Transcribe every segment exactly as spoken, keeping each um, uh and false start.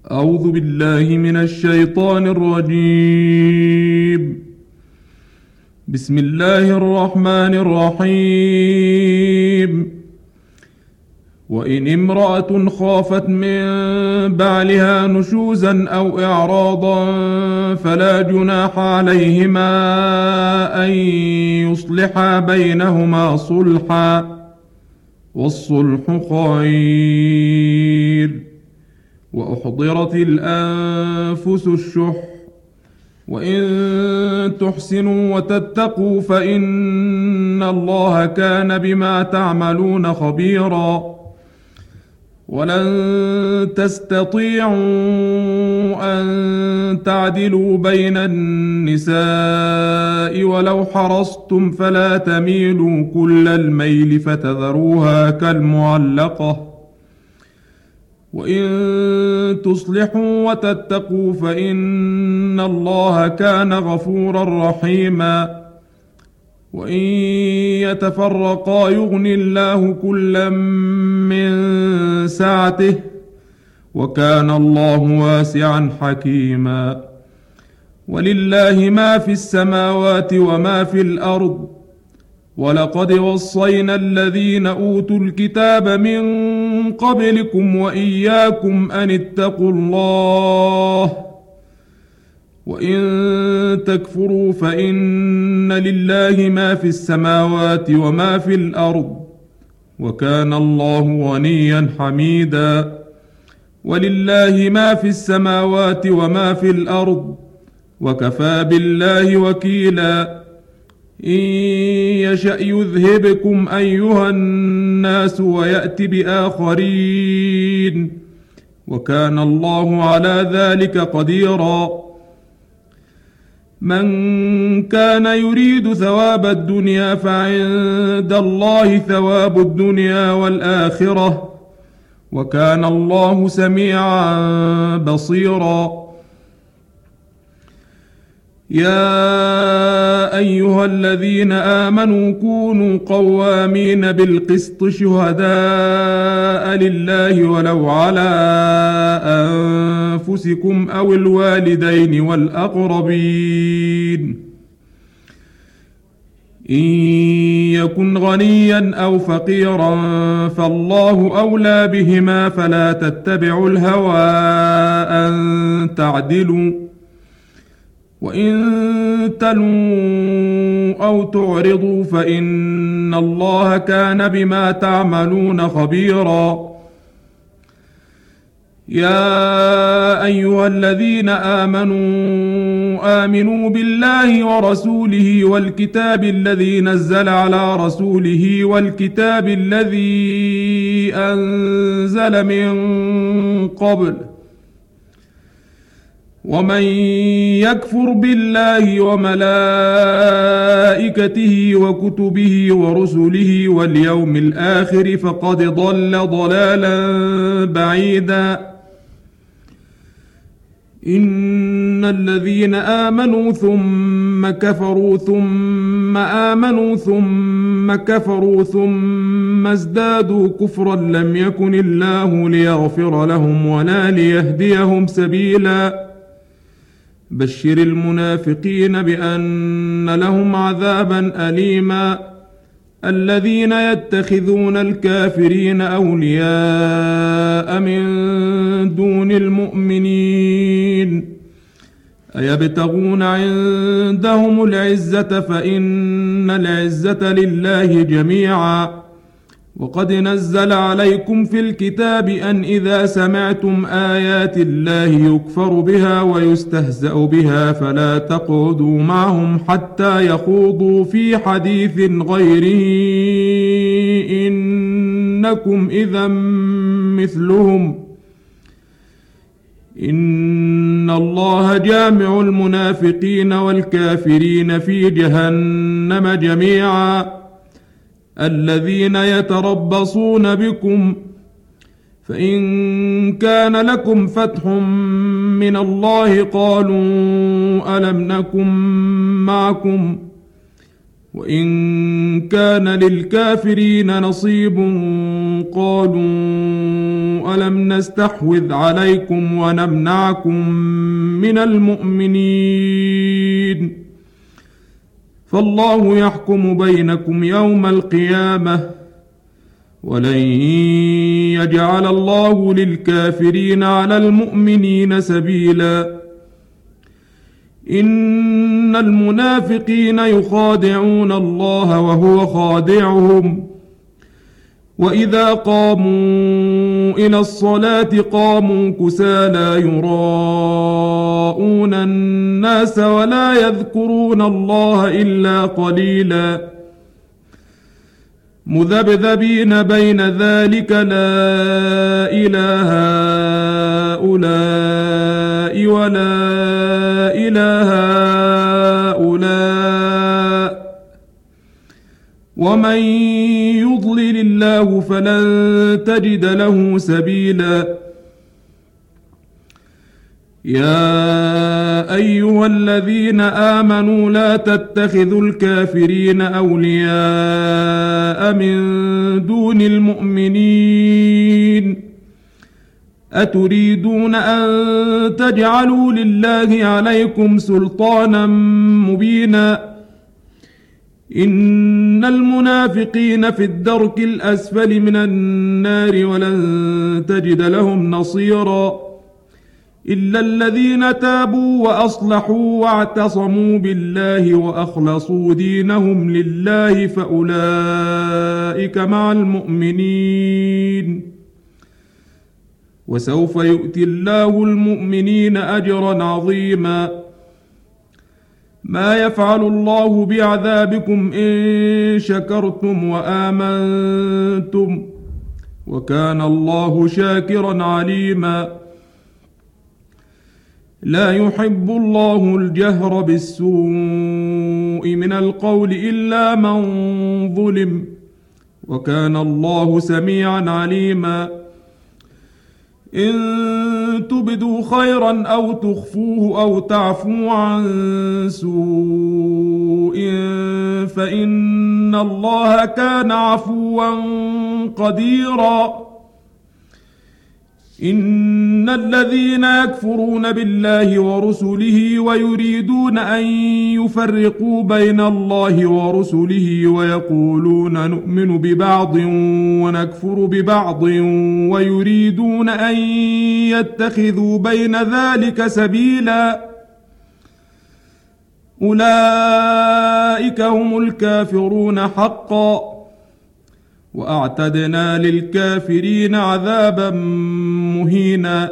أعوذ بالله من الشيطان الرجيم. بسم الله الرحمن الرحيم. وإن امرأة خافت من بعلها نشوزا أو إعراضا فلا جناح عليهما أن يصلحا بينهما صلحا، والصلح خير. وأحضرت الأنفس الشح، وإن تحسنوا وتتقوا فإن الله كان بما تعملون خبيرا. ولن تستطيعوا أن تعدلوا بين النساء ولو حرصتم، فلا تميلوا كل الميل فتذروها كالمعلقة. وإن تصلحوا وتتقوا فإن الله كان غفورا رحيما. وإن يتفرقا يغن الله كلا من سعته، وكان الله واسعا حكيما. ولله ما في السماوات وما في الأرض، ولقد وصينا الذين أوتوا الكتاب من قبلكم وإياكم أن اتقوا الله. وإن تكفروا فإن لله ما في السماوات وما في الأرض، وكان الله غنيا حميدا. ولله ما في السماوات وما في الأرض، وكفى بالله وكيلا. إن يشأ يذهبكم أيها الناس ويأت بآخرين، وكان الله على ذلك قديرا. من كان يريد ثواب الدنيا فعند الله ثواب الدنيا والآخرة، وكان الله سميعا بصيرا. يا أيها الذين آمنوا كونوا قوامين بالقسط شهداء لله ولو على أنفسكم أو الوالدين والأقربين. إن يكن غنيا أو فقيرا فالله أولى بهما، فلا تتبعوا الهوى أن تعدلوا. وإن تلوا أو تعرضوا فإن الله كان بما تعملون خبيرا. يا أيها الذين آمنوا آمنوا بالله ورسوله والكتاب الذي نزل على رسوله والكتاب الذي أنزل من قبل. ومن يكفر بالله وملائكته وكتبه ورسله واليوم الآخر فقد ضل ضلالا بعيدا. إن الذين آمنوا ثم كفروا ثم آمنوا ثم كفروا ثم ازدادوا كفرا لم يكن الله ليغفر لهم ولا ليهديهم سبيلا. بشر المنافقين بأن لهم عذابا أليما. الذين يتخذون الكافرين أولياء من دون المؤمنين أيبتغون عندهم العزة فإن العزة لله جميعا. وقد نزل عليكم في الكتاب أن إذا سمعتم آيات الله يكفر بها ويستهزأ بها فلا تقعدوا معهم حتى يخوضوا في حديث غيره إنكم إذا مثلهم. إن الله جامع المنافقين والكافرين في جهنم جميعا. الذين يتربصون بكم فإن كان لكم فتح من الله قالوا ألم نكن معكم وإن كان للكافرين نصيب قالوا ألم نستحوذ عليكم ونمنعكم من المؤمنين فالله يحكم بينكم يوم القيامة ولن يجعل الله للكافرين على المؤمنين سبيلا إن المنافقين يخادعون الله وهو خادعهم وإذا قاموا إلى الصلاة قاموا كسالى يراءون الناس ولا يذكرون الله إلا قليلا مذبذبين بين ذلك لا إله هؤلاء ولا إله هؤلاء ومن يضلل الله فلن تجد له سبيلا يا أيها الذين آمنوا لا تتخذوا الكافرين أولياء من دون المؤمنين أتريدون أن تجعلوا لله عليكم سلطانا مبينا إن المنافقين في الدرك الأسفل من النار ولن تجد لهم نصيرا إلا الذين تابوا وأصلحوا واعتصموا بالله وأخلصوا دينهم لله فأولئك مع المؤمنين وسوف يؤتي الله المؤمنين أجرا عظيما ما يفعل الله بعذابكم إن شكرتم وآمنتم وكان الله شاكرا عليما لا يحب الله الجهر بالسوء من القول إلا من ظلم وكان الله سميعا عليما إن تبدوا خيرا أو تخفوه أو تعفوا عن سوء فإن الله كان عفوا قديرا إن الذين يكفرون بالله ورسله ويريدون أن يفرقوا بين الله ورسله ويقولون نؤمن ببعض ونكفر ببعض ويريدون أن يتخذوا بين ذلك سبيلا أولئك هم الكافرون حقا وأعتدنا للكافرين عذابا مهينا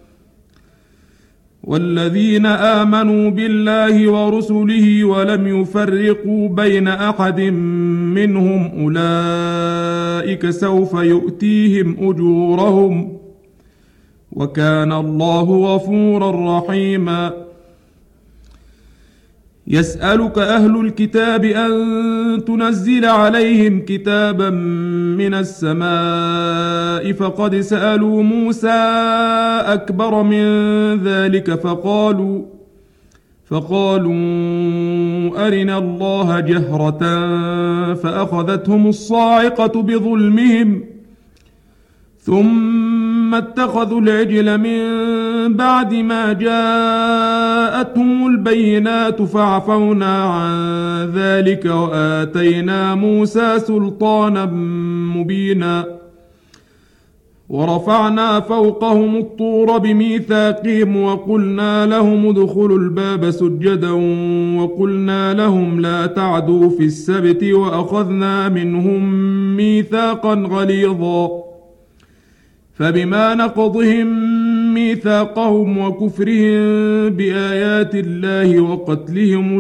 والذين آمنوا بالله ورسله ولم يفرقوا بين أحد منهم أولئك سوف يؤتيهم أجورهم وكان الله غفورا رحيما يسألك أهل الكتاب أن تنزل عليهم كتابا من السماء فقد سألوا موسى أكبر من ذلك فقالوا فقالوا أرنا الله جهرة فأخذتهم الصاعقة بظلمهم ثم اتخذوا العجل من بعد ما جاءتهم البينات فعفونا عن ذلك وآتينا موسى سلطانا مبينا ورفعنا فوقهم الطور بميثاقهم وقلنا لهم ادخلوا الباب سجدا وقلنا لهم لا تعدوا في السبت وأخذنا منهم ميثاقا غليظا فبما نقضهم ميثاقهم وكفرهم بآيات الله وقتلهم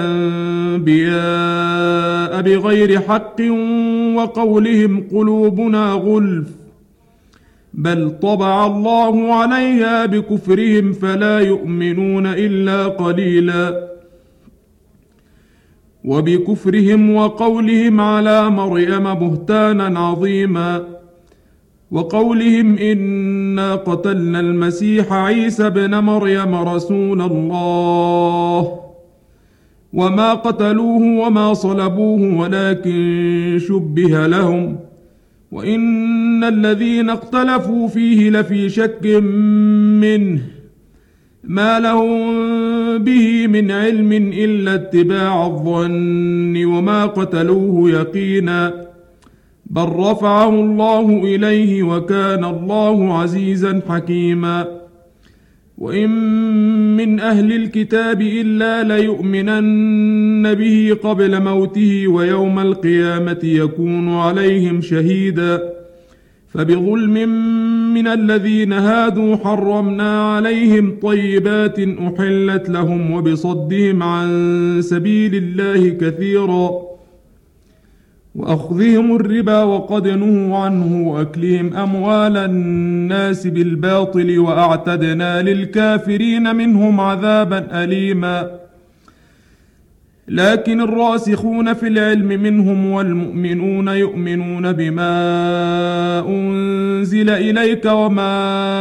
الأنبياء بغير حق وقولهم قلوبنا غلف بل طبع الله عليها بكفرهم فلا يؤمنون إلا قليلا وبكفرهم وقولهم على مريم بهتانا عظيما وقولهم إنا قتلنا المسيح عيسى ابن مريم رسول الله وما قتلوه وما صلبوه ولكن شبه لهم وإن الذين اختلفوا فيه لفي شك منه ما لهم به من علم إلا اتباع الظن وما قتلوه يقينا بل رفعه الله إليه وكان الله عزيزا حكيما وإن من أهل الكتاب إلا ليؤمنن به قبل موته ويوم القيامة يكون عليهم شهيدا فبظلم من الذين هادوا حرمنا عليهم طيبات أحلت لهم وبصدهم عن سبيل الله كثيرا وأخذهم الربا وقد نهوا عنه وأكلهم أموال الناس بالباطل وأعتدنا للكافرين منهم عذابا أليما لكن الراسخون في العلم منهم والمؤمنون يؤمنون بما أنزل إليك وما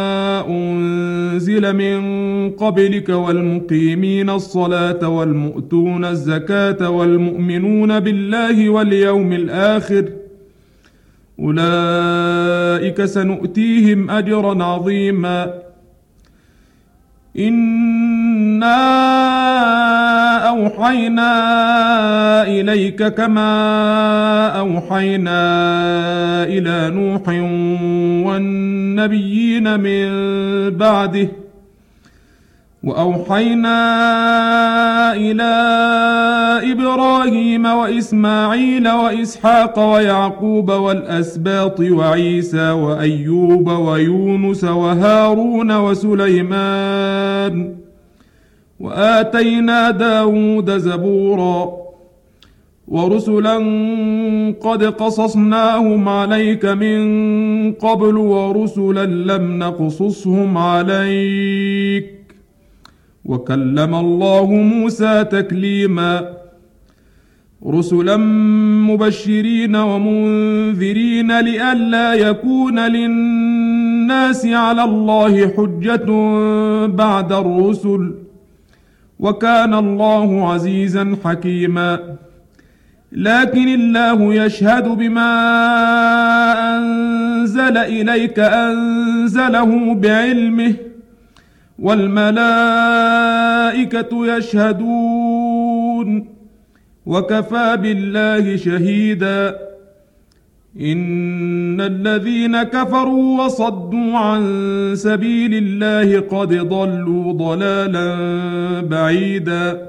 أنزل من قبلك والمقيمين الصلاة والمؤتون الزكاة والمؤمنون بالله واليوم الآخر أولئك سنؤتيهم أجرا عظيما إنا أوحينا إليك كما أوحينا إلى نوح والنبيين من بعده وأوحينا إلى إبراهيم وإسماعيل وإسحاق ويعقوب والأسباط وعيسى وأيوب ويونس وهارون وسليمان وآتينا داود زبورا ورسلا قد قصصناهم عليك من قبل ورسلا لم نقصصهم عليك وكلم الله موسى تكليما رسلا مبشرين ومنذرين لئلا يكون للناس على الله حجة بعد الرسل وكان الله عزيزا حكيما لكن الله يشهد بما أنزل إليك أنزله بعلمه والملائكة يشهدون وكفى بالله شهيدا إن الذين كفروا وصدوا عن سبيل الله قد ضلوا ضلالا بعيدا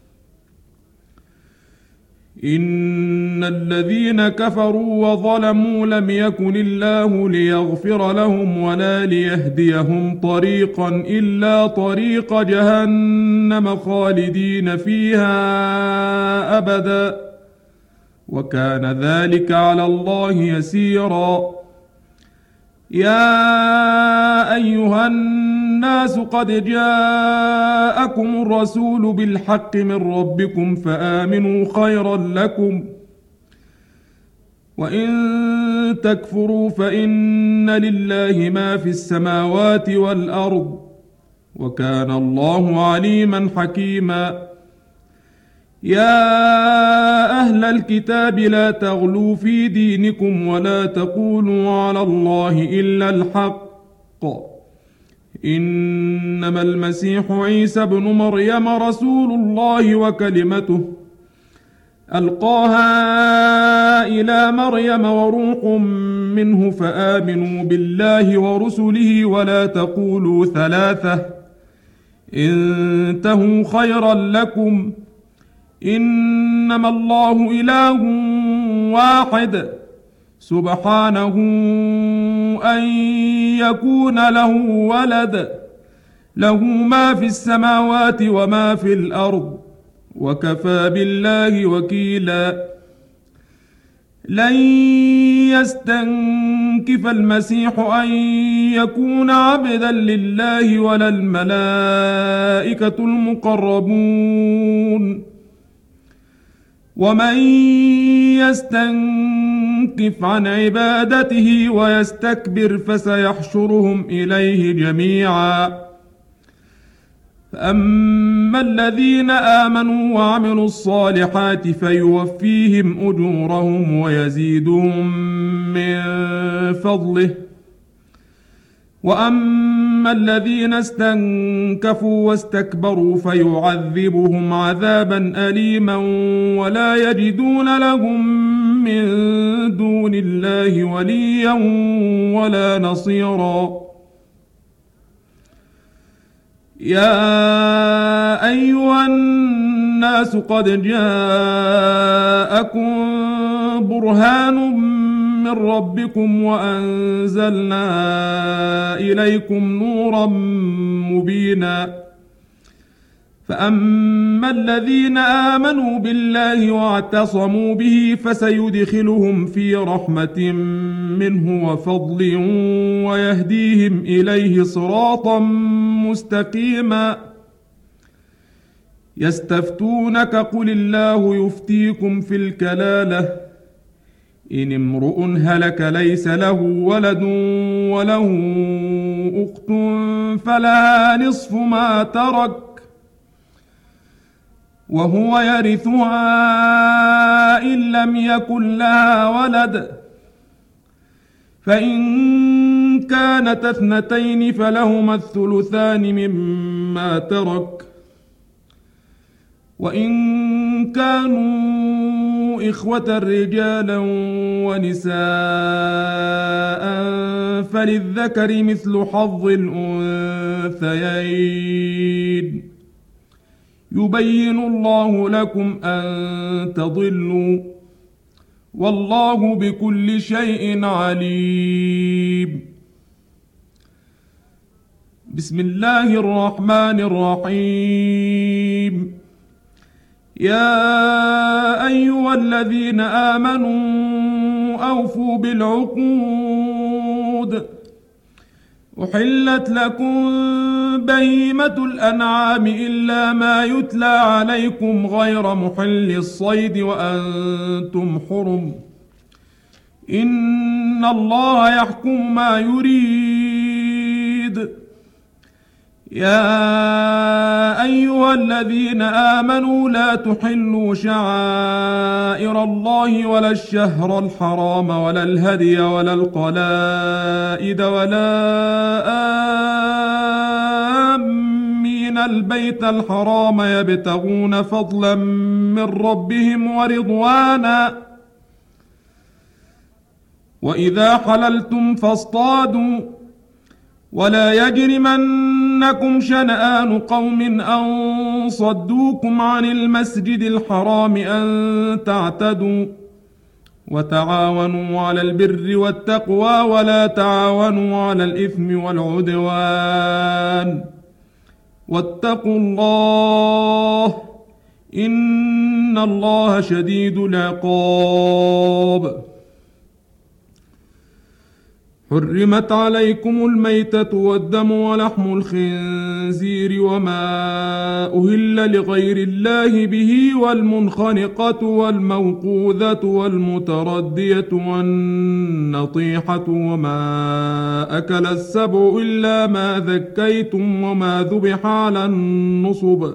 إن الذين كفروا وظلموا لم يكن الله ليغفر لهم ولا ليهديهم طريقا إلا طريق جهنم خالدين فيها أبدا وكان ذلك على الله يسيرا يا أيها الناس قد جاءكم الرسول بالحق من ربكم فآمنوا خيرا لكم وإن تكفروا فإن لله ما في السماوات والأرض وكان الله عليما حكيما يا أهل الكتاب لا تغلوا في دينكم ولا تقولوا على الله إلا الحق إنما المسيح عيسى ابن مريم رسول الله وكلمته ألقاها إلى مريم وروح منه فآمنوا بالله ورسله ولا تقولوا ثلاثة انتهوا خيرا لكم إنما الله إله واحد سبحانه أن يكون له ولد له ما في السماوات وما في الأرض وكفى بالله وكيلا لن يستنكف المسيح أن يكون عبدا لله ولا الملائكة المقربون ومن يستنكف عن عبادته ويستكبر فسيحشرهم إليه جميعا فأما الذين آمنوا وعملوا الصالحات فيوفيهم أجورهم ويزيدهم من فضله، وأما الذين استنكفوا واستكبروا فيعذبهم عذابا أليما ولا يجدون لهم من دون الله وليا ولا نصيرا. يا أيها الناس قد جاءكم برهان من ربكم وأنزلنا إليكم نورا مبينا. فأما الذين آمنوا بالله واعتصموا به فسيدخلهم في رحمة منه وفضل ويهديهم إليه صراطا مستقيما. يستفتونك قل الله يفتيكم في الكلالة إن امرؤ هلك ليس له ولد وله أخت فلها نصف ما ترك وهو يرثها إن لم يكن لها ولد، فإن كانت اثنتين فلهما الثلثان مما ترك، وإن كانوا إخوة رجالا ونساء فللذكر مثل حظ الأنثيين. يبين الله لكم أن تضلوا والله بكل شيء عليم. بسم الله الرحمن الرحيم. يا أيها الذين آمنوا أوفوا بالعقود. أحلت لكم بهيمة الأنعام إلا ما يتلى عليكم غير محل الصيد وأنتم حرم. إن الله يحكم ما يريد. يا أيها الذين آمنوا لا تحلوا شعائر الله ولا الشهر الحرام ولا الهدي ولا القلائد ولا آمين البيت الحرام يبتغون فضلا من ربهم ورضوانا. وإذا حللتم فاصطادوا ولا يجرمنكم شنآن قوم أن صدوكم عن المسجد الحرام أن تعتدوا. وتعاونوا على البر والتقوى ولا تعاونوا على الإثم والعدوان. واتقوا الله إن الله شديد العقاب. حرمت عليكم الميتة والدم ولحم الخنزير وما أهل لغير الله به والمنخنقة والموقوذة والمتردية والنطيحة وما أكل السبع إلا ما ذكيتم وما ذبح على النصب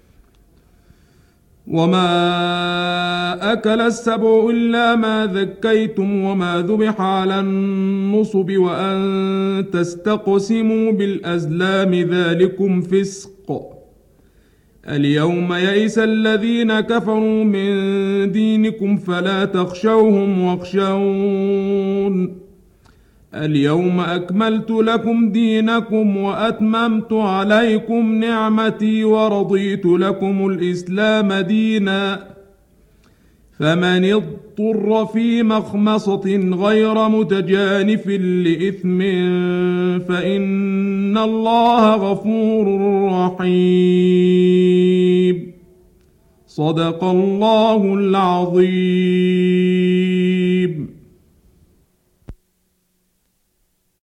وما أكل السبع إلا ما ذكيتم وما ذبح على النصب وأن تستقسموا بالأزلام ذلكم فسق. اليوم يئس الذين كفروا من دينكم فلا تخشوهم واخشون. اليوم أكملت لكم دينكم وأتممت عليكم نعمتي ورضيت لكم الإسلام دينا. فمن اضطر في مخمصة غير متجانف لإثم فإن الله غفور رحيم. صدق الله العظيم.